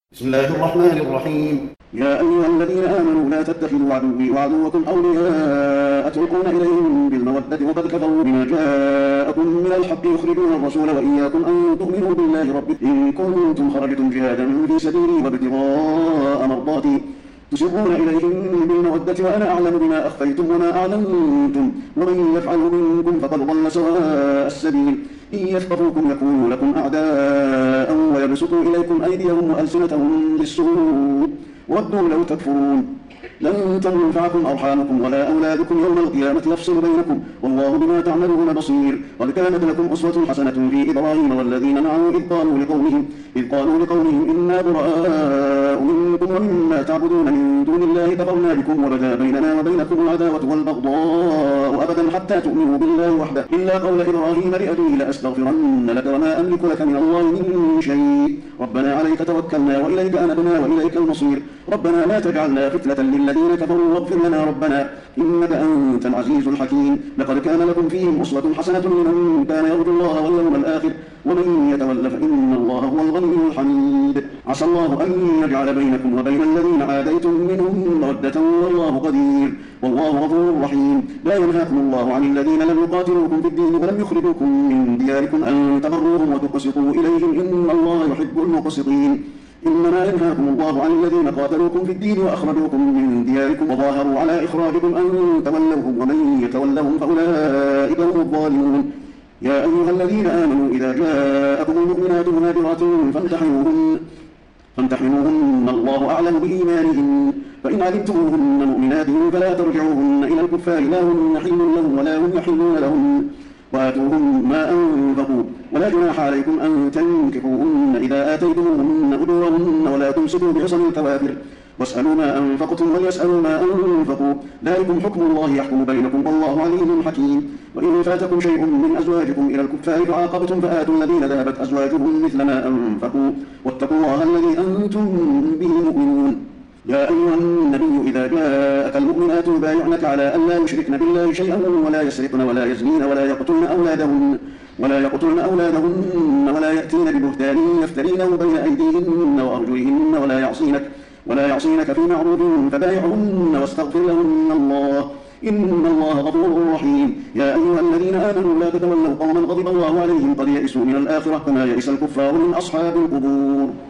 بسم الله الرحمن الرحيم. يا أيها الذين آمنوا لا تتخذوا عدوي وعدوكم أولياء تلقون إليهم بالمودة وقد كفروا بما جاءكم من الحق يخرجون الرسول وإياكم أن تؤمنوا بالله ربكم إن كنتم خرجتم جهادا في سبيلي وابتغاء مرضاتي تسرون إليهم بالمودة وأنا أعلم بما أخفيتم وما أعلنتم ومن يفعله منكم فقد ضل سواء السبيل إن يثقفوكم يكونوا لكم أعداء ويبسطوا إليكم أيديهم وألسنتهم بالسوء ودوا لو تكفرون لن تنفعكم أرحامكم ولا أولادكم يوم القيامة يفصل بينكم والله بما تعملون بصير. قد كانت لكم أسوة حسنة في إبراهيم والذين معه إذ قالوا لقومهم إنا براء منكم ومما تعبدون من دون الله كفرنا بكم وبدا بيننا وبينكم العداوة والبغضاء أبدا حتى تؤمنوا بالله وحده إلا قول إبراهيم لأبيه لأستغفرن لك وما أملك لك من الله من شيء ربنا عليك توكلنا وإليك أنبنا وإليك المصير ربنا لا تجعلنا فتنة للذين كفروا واغفر لنا ربنا إنك أنت العزيز الحكيم. لقد كان لكم فيهم أسوة حسنة لمن كان يرجو الله واليوم الآخر ومن يتول فإن الله هو الغني الحميد. عسى الله أن يجعل بينكم وبين الذين عاديتم منهم مودة والله قدير والله غفور رحيم. لا ينهاكم الله عن الذين لم يقاتلوكم في الدين ولم يخرجوكم من دياركم أن تبروهم وتقسطوا إليهم إن الله يحب المقسطين. إنما ينهاكم الله عن الذين قاتلوكم في الدين وأخرجوكم من دياركم وظاهروا على إخراجكم أن تولوهم ومن يتولهم فأولئك هم الظالمون. يا أيها الذين آمنوا إذا جاءكم المؤمنات مهاجرات فامتحنوهن الله أعلم بإيمانهن فإن علمتموهن مؤمنات فلا ترجعوهن إلى الكفار لا هم يحل لهم ولا هم يحلون لهم وآتوهم ما أنفقوا ولا جناح عليكم أن تنكحوهن إذا آتيتموهن أجورهن ولا تمسكوا بعصم الكوافر واسألوا ما أنفقتم وليسألوا ما أنفقوا ذلكم حكم الله يحكم بينكم والله عليم حكيم. وإن فاتكم شيء من أزواجكم إلى الكفار فعاقبتم فآتوا الذين ذهبت أزواجهم مثل ما أنفقوا واتقوا الله الذي أنتم به مؤمنون. يا أيها النبي إذا جاءك المؤمنات يبايعنك على أن لا يشركن بالله شيئا ولا يسرقن ولا يزنين ولا يقتلن أولادهن ولا يأتين ببهتان يفترينه بين أيديهن وأرجلهن ولا يعصينك في معروف فبايعهن واستغفر لهن الله إن الله غفور رحيم. يا أيها الذين آمنوا لا تتولوا قوما غضب الله عليهم قد يئسوا من الآخرة كما يئس الكفار من أصحاب القبور.